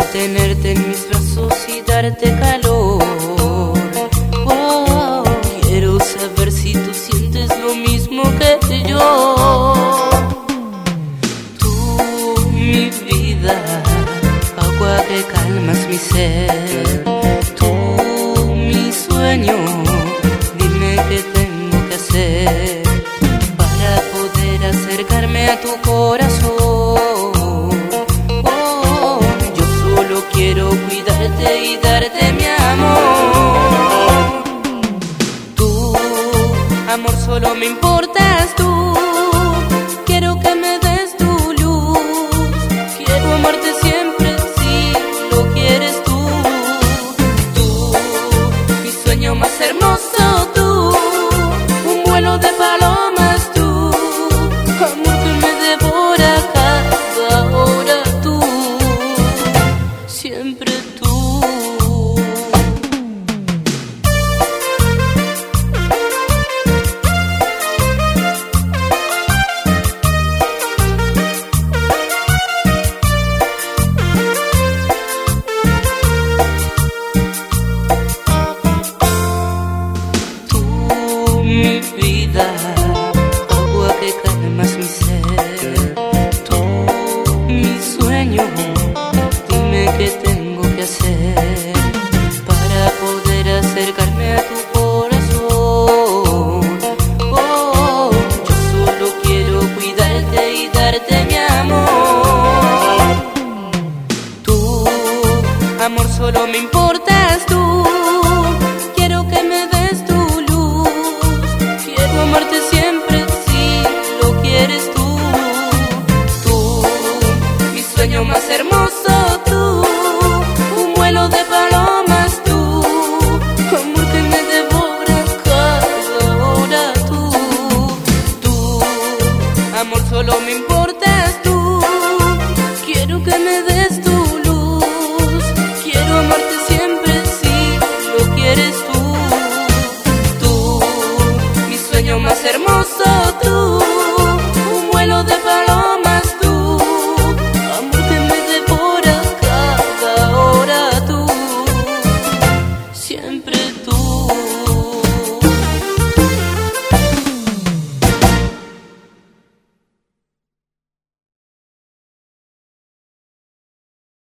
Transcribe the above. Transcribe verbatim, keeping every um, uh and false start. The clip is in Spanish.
tenerte en mis brazos y darte calor. Oh, quiero saber si tú sientes lo mismo que yo. Tú, mi vida, agua que calmas mi ser. Tú, mi sueño, dime qué tengo que hacer para poder acercarme a tu corazón. Oh, yo solo quiero cuidarte y darte mi amor. Tú, amor, solo me importas tú. Quiero que me des tu luz. Quiero amarte siempre si lo quieres tú. Tú, mi sueño más hermoso tú. Un vuelo de palomas tú. Amor que me devora cada hora tú. Siempre tú. Mi vida, agua que calmas mi ser. Tú, mi sueño, dime qué tengo que hacer para poder acercarme a tu corazón. Oh, yo solo quiero cuidarte y darte mi amor. Tú, amor, solo me importa